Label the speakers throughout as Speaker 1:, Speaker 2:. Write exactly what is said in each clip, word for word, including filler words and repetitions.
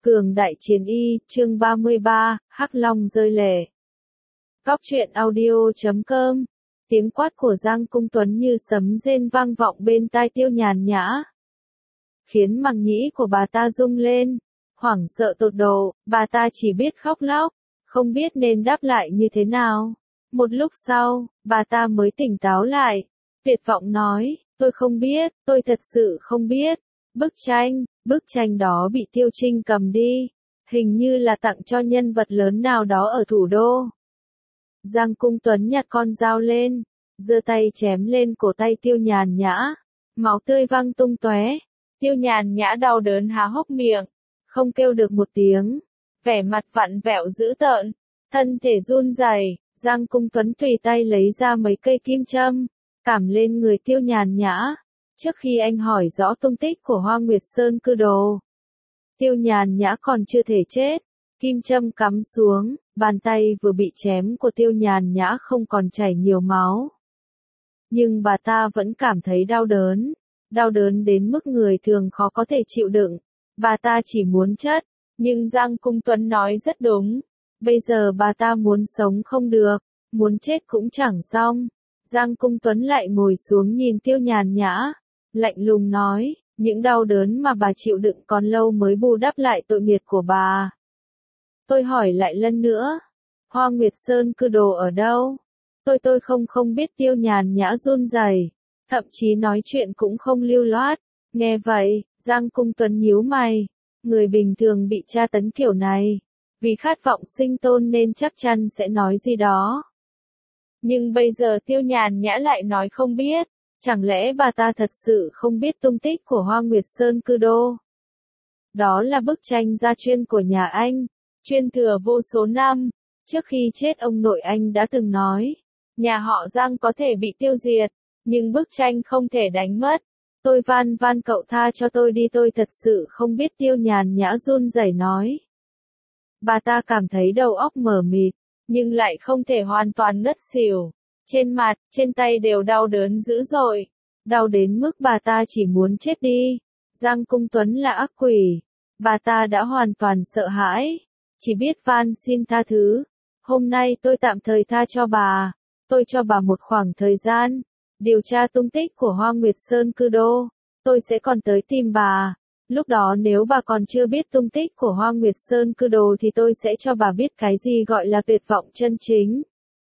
Speaker 1: Cường đại chiến y, chương ba mươi ba, Hắc Long rơi lệ. Góc truyện audio chấm com. Tiếng quát của Giang Cung Tuấn như sấm rền vang vọng bên tai Tiêu Nhàn Nhã, khiến màng nhĩ của bà ta rung lên, hoảng sợ tột độ, bà ta chỉ biết khóc lóc, không biết nên đáp lại như thế nào. Một lúc sau, bà ta mới tỉnh táo lại, tuyệt vọng nói, tôi không biết, tôi thật sự không biết. Bức tranh, bức tranh đó bị Tiêu Trinh cầm đi, hình như là tặng cho nhân vật lớn nào đó ở thủ đô. Giang Cung Tuấn nhặt con dao lên, giơ tay chém lên cổ tay Tiêu Nhàn Nhã, máu tươi văng tung tóe. Tiêu Nhàn Nhã đau đớn há hốc miệng, không kêu được một tiếng, vẻ mặt vặn vẹo dữ tợn, thân thể run rẩy. Giang Cung Tuấn tùy tay lấy ra mấy cây kim châm, cảm lên người Tiêu Nhàn Nhã. Trước khi anh hỏi rõ tung tích của Hoa Nguyệt Sơn Cư Đồ, Tiêu Nhàn Nhã còn chưa thể chết. Kim châm cắm xuống, bàn tay vừa bị chém của Tiêu Nhàn Nhã không còn chảy nhiều máu. Nhưng bà ta vẫn cảm thấy đau đớn, đau đớn đến mức người thường khó có thể chịu đựng. Bà ta chỉ muốn chết, nhưng Giang Cung Tuấn nói rất đúng. Bây giờ bà ta muốn sống không được, muốn chết cũng chẳng xong. Giang Cung Tuấn lại ngồi xuống nhìn Tiêu Nhàn Nhã, lạnh lùng nói, những đau đớn mà bà chịu đựng còn lâu mới bù đắp lại tội nghiệp của bà. Tôi hỏi lại lần nữa, Hoa Nguyệt Sơn Cư Đồ ở đâu? Tôi tôi không không biết. Tiêu Nhàn Nhã run rẩy, thậm chí nói chuyện cũng không lưu loát. Nghe vậy, Giang Cung Tuấn nhíu mày, người bình thường bị tra tấn kiểu này, vì khát vọng sinh tồn nên chắc chắn sẽ nói gì đó. Nhưng bây giờ Tiêu Nhàn Nhã lại nói không biết. Chẳng lẽ bà ta thật sự không biết tung tích của Hoa Nguyệt Sơn Cư Đô? Đó là bức tranh gia chuyên của nhà anh, chuyên thừa vô số năm. Trước khi chết ông nội anh đã từng nói, nhà họ Giang có thể bị tiêu diệt, nhưng bức tranh không thể đánh mất. Tôi van van cậu tha cho tôi đi, tôi thật sự không biết. Tiêu Nhàn Nhã run rẩy nói. Bà ta cảm thấy đầu óc mờ mịt, nhưng lại không thể hoàn toàn ngất xỉu. Trên mặt, trên tay đều đau đớn dữ dội, đau đến mức bà ta chỉ muốn chết đi. Giang Cung Tuấn là ác quỷ, bà ta đã hoàn toàn sợ hãi, chỉ biết van xin tha thứ. Hôm nay tôi tạm thời tha cho bà, tôi cho bà một khoảng thời gian, điều tra tung tích của Hoa Nguyệt Sơn Cư Đô, tôi sẽ còn tới tìm bà. Lúc đó nếu bà còn chưa biết tung tích của Hoa Nguyệt Sơn Cư Đồ thì tôi sẽ cho bà biết cái gì gọi là tuyệt vọng chân chính.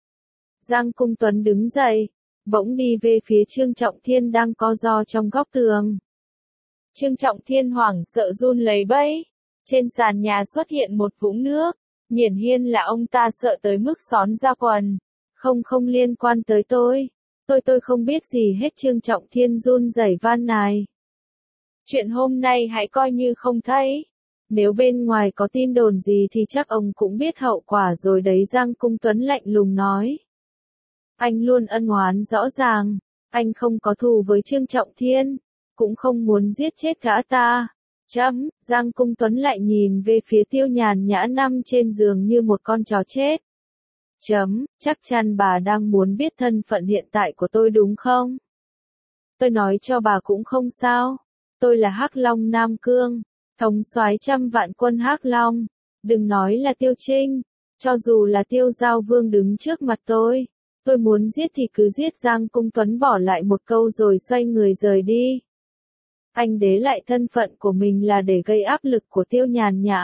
Speaker 1: Giang Cung Tuấn đứng dậy, bỗng đi về phía Trương Trọng Thiên đang co ro trong góc tường. Trương Trọng Thiên hoảng sợ run lẩy bẩy, trên sàn nhà xuất hiện một vũng nước, hiển nhiên là ông ta sợ tới mức xón ra quần. Không không liên quan tới tôi, tôi tôi không biết gì hết. Trương Trọng Thiên run rẩy van nài. Chuyện hôm nay hãy coi như không thấy, nếu bên ngoài có tin đồn gì thì chắc ông cũng biết hậu quả rồi đấy. Giang Cung Tuấn lạnh lùng nói. Anh luôn ân oán rõ ràng, anh không có thù với Trương Trọng Thiên, cũng không muốn giết chết gã ta. Chấm, Giang Cung Tuấn lại nhìn về phía Tiêu Nhàn Nhã nằm trên giường như một con chó chết. Chấm, chắc chắn bà đang muốn biết thân phận hiện tại của tôi đúng không? Tôi nói cho bà cũng không sao, tôi là Hắc Long Nam Cương, thống soái trăm vạn quân Hắc Long. Đừng nói là Tiêu Trinh, cho dù là Tiêu Giao Vương đứng trước mặt tôi, tôi muốn giết thì cứ giết. Giang Cung Tuấn bỏ lại một câu rồi xoay người rời đi. Anh đế lại thân phận của mình là để gây áp lực của Tiêu Nhàn Nhã,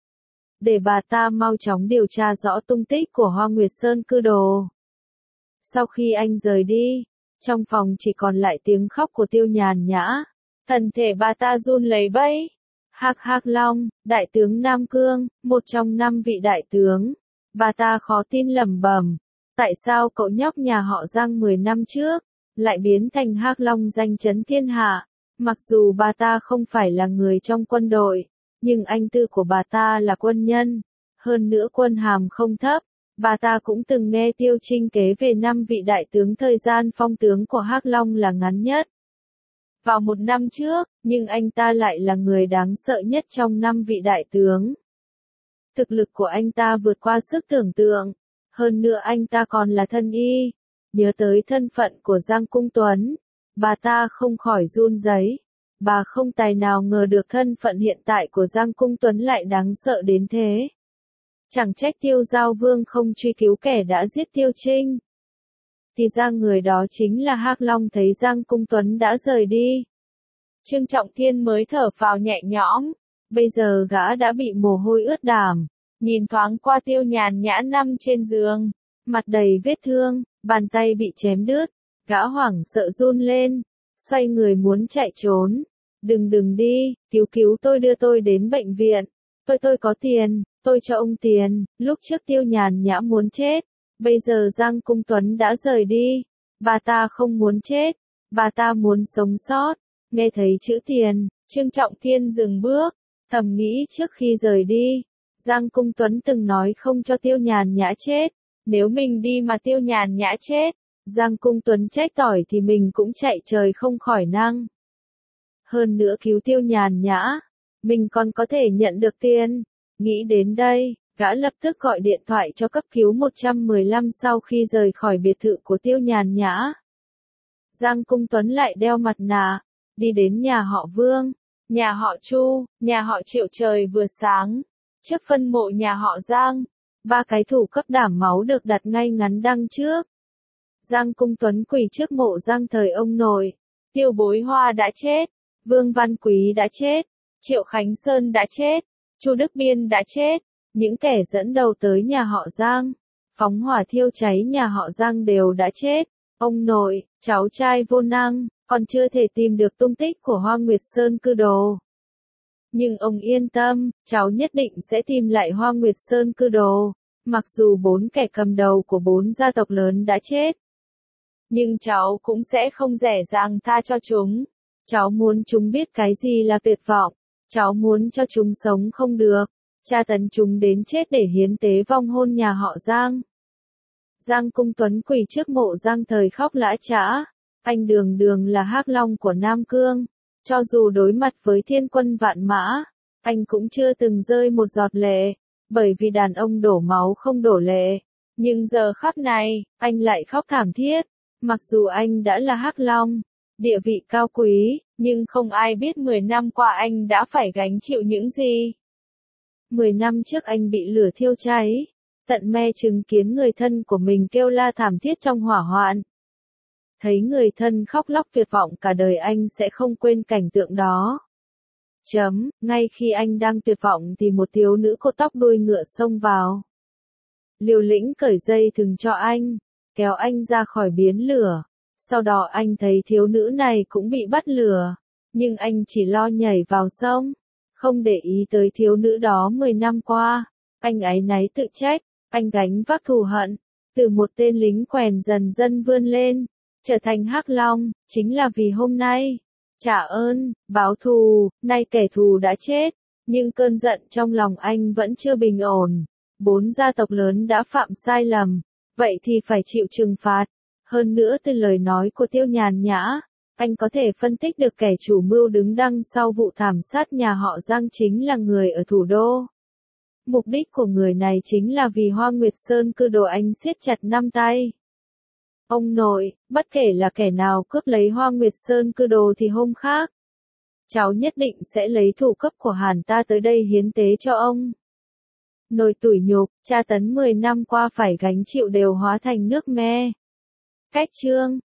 Speaker 1: để bà ta mau chóng điều tra rõ tung tích của Hoa Nguyệt Sơn Cư Đồ. Sau khi anh rời đi, trong phòng chỉ còn lại tiếng khóc của Tiêu Nhàn Nhã, thân thể bà ta run lẩy bẩy. Hắc Hắc Long, đại tướng Nam Cương, một trong năm vị đại tướng. Bà ta khó tin lẩm bẩm, tại sao cậu nhóc nhà họ Giang mười năm trước lại biến thành Hắc Long danh chấn thiên hạ? Mặc dù bà ta không phải là người trong quân đội, nhưng anh tư của bà ta là quân nhân, hơn nữa quân hàm không thấp. Bà ta cũng từng nghe Tiêu Trinh kể về năm vị đại tướng, thời gian phong tướng của Hắc Long là ngắn nhất vào một năm trước, nhưng anh ta lại là người đáng sợ nhất trong năm vị đại tướng. Thực lực của anh ta vượt qua sức tưởng tượng, hơn nữa anh ta còn là thân y. Nhớ tới thân phận của Giang Cung Tuấn, bà ta không khỏi run rẩy. bà không tài nào ngờ được thân phận hiện tại của Giang Cung Tuấn lại đáng sợ đến thế. Chẳng trách Tiêu Giao Vương không truy cứu kẻ đã giết Tiêu Trinh. Thì ra người đó chính là Hắc Long. Thấy Giang Cung Tuấn đã rời đi, Trương Trọng Thiên mới thở phào nhẹ nhõm. Bây giờ gã đã bị mồ hôi ướt đàm, nhìn thoáng qua Tiêu Nhàn Nhã nằm trên giường, mặt đầy vết thương, bàn tay bị chém đứt, gã hoảng sợ run lên, xoay người muốn chạy trốn. Đừng đừng đi, cứu cứu tôi, đưa tôi đến bệnh viện. Tôi tôi có tiền, tôi cho ông tiền. Lúc trước Tiêu Nhàn Nhã muốn chết, bây giờ Giang Cung Tuấn đã rời đi. Bà ta không muốn chết, bà ta muốn sống sót. Nghe thấy chữ tiền, Trương Trọng Thiên dừng bước, thầm nghĩ trước khi rời đi, Giang Cung Tuấn từng nói không cho Tiêu Nhàn Nhã chết. Nếu mình đi mà Tiêu Nhàn Nhã chết, Giang Cung Tuấn trách tỏi thì mình cũng chạy trời không khỏi nang. Hơn nữa cứu Tiêu Nhàn Nhã, mình còn có thể nhận được tiền. Nghĩ đến đây, gã lập tức gọi điện thoại cho cấp cứu một một năm. Sau khi rời khỏi biệt thự của Tiêu Nhàn Nhã, Giang Cung Tuấn lại đeo mặt nạ, đi đến nhà họ Vương, nhà họ Chu, nhà họ Triệu. Trời vừa sáng, trước phân mộ nhà họ Giang, ba cái thủ cấp đảm máu được đặt ngay ngắn đằng trước. Giang Cung Tuấn quỳ trước mộ Giang thời ông nội. Tiêu Bối Hoa đã chết, Vương Văn Quý đã chết, Triệu Khánh Sơn đã chết, Chu Đức Biên đã chết. Những kẻ dẫn đầu tới nhà họ Giang, phóng hỏa thiêu cháy nhà họ Giang đều đã chết. Ông nội, cháu trai vô năng, còn chưa thể tìm được tung tích của Hoa Nguyệt Sơn Cư Đồ. Nhưng ông yên tâm, cháu nhất định sẽ tìm lại Hoa Nguyệt Sơn Cư Đồ. Mặc dù bốn kẻ cầm đầu của bốn gia tộc lớn đã chết, nhưng cháu cũng sẽ không dễ dàng tha cho chúng. Cháu muốn chúng biết cái gì là tuyệt vọng. Cháu muốn cho chúng sống không được, tra tấn chúng đến chết để hiến tế vong hôn nhà họ Giang. Giang Cung Tuấn quỳ trước mộ Giang thời khóc lã chã. Anh đường đường là Hắc Long của Nam Cương. Cho dù đối mặt với thiên quân vạn mã, anh cũng chưa từng rơi một giọt lệ. Bởi vì đàn ông đổ máu không đổ lệ. Nhưng giờ khắc này, anh lại khóc thảm thiết. Mặc dù anh đã là Hắc Long, địa vị cao quý, nhưng không ai biết mười năm qua anh đã phải gánh chịu những gì. mười năm trước anh bị lửa thiêu cháy, tận me chứng kiến người thân của mình kêu la thảm thiết trong hỏa hoạn. Thấy người thân khóc lóc tuyệt vọng, cả đời anh sẽ không quên cảnh tượng đó. Chấm, ngay khi anh đang tuyệt vọng thì một thiếu nữ cột tóc đuôi ngựa xông vào. Liều lĩnh cởi dây thừng cho anh, kéo anh ra khỏi biến lửa. Sau đó anh thấy thiếu nữ này cũng bị bắt lửa, nhưng anh chỉ lo nhảy vào sông, không để ý tới thiếu nữ đó. Mười năm qua, anh áy náy tự trách, anh gánh vác thù hận, từ một tên lính quèn dần dần vươn lên, trở thành Hắc Long, chính là vì hôm nay, trả ơn, báo thù. Nay kẻ thù đã chết, nhưng cơn giận trong lòng anh vẫn chưa bình ổn. Bốn gia tộc lớn đã phạm sai lầm, vậy thì phải chịu trừng phạt. Hơn nữa từ lời nói của Tiêu Nhàn Nhã, anh có thể phân tích được kẻ chủ mưu đứng đằng sau vụ thảm sát nhà họ Giang chính là người ở thủ đô. Mục đích của người này chính là vì Hoa Nguyệt Sơn Cư Đồ. Anh siết chặt năm tay. Ông nội, bất kể là kẻ nào cướp lấy Hoa Nguyệt Sơn Cư Đồ thì hôm khác, cháu nhất định sẽ lấy thủ cấp của Hàn ta tới đây hiến tế cho ông. Nỗi tủi nhục, tra tấn mười năm qua phải gánh chịu đều hóa thành nước me. Cách chương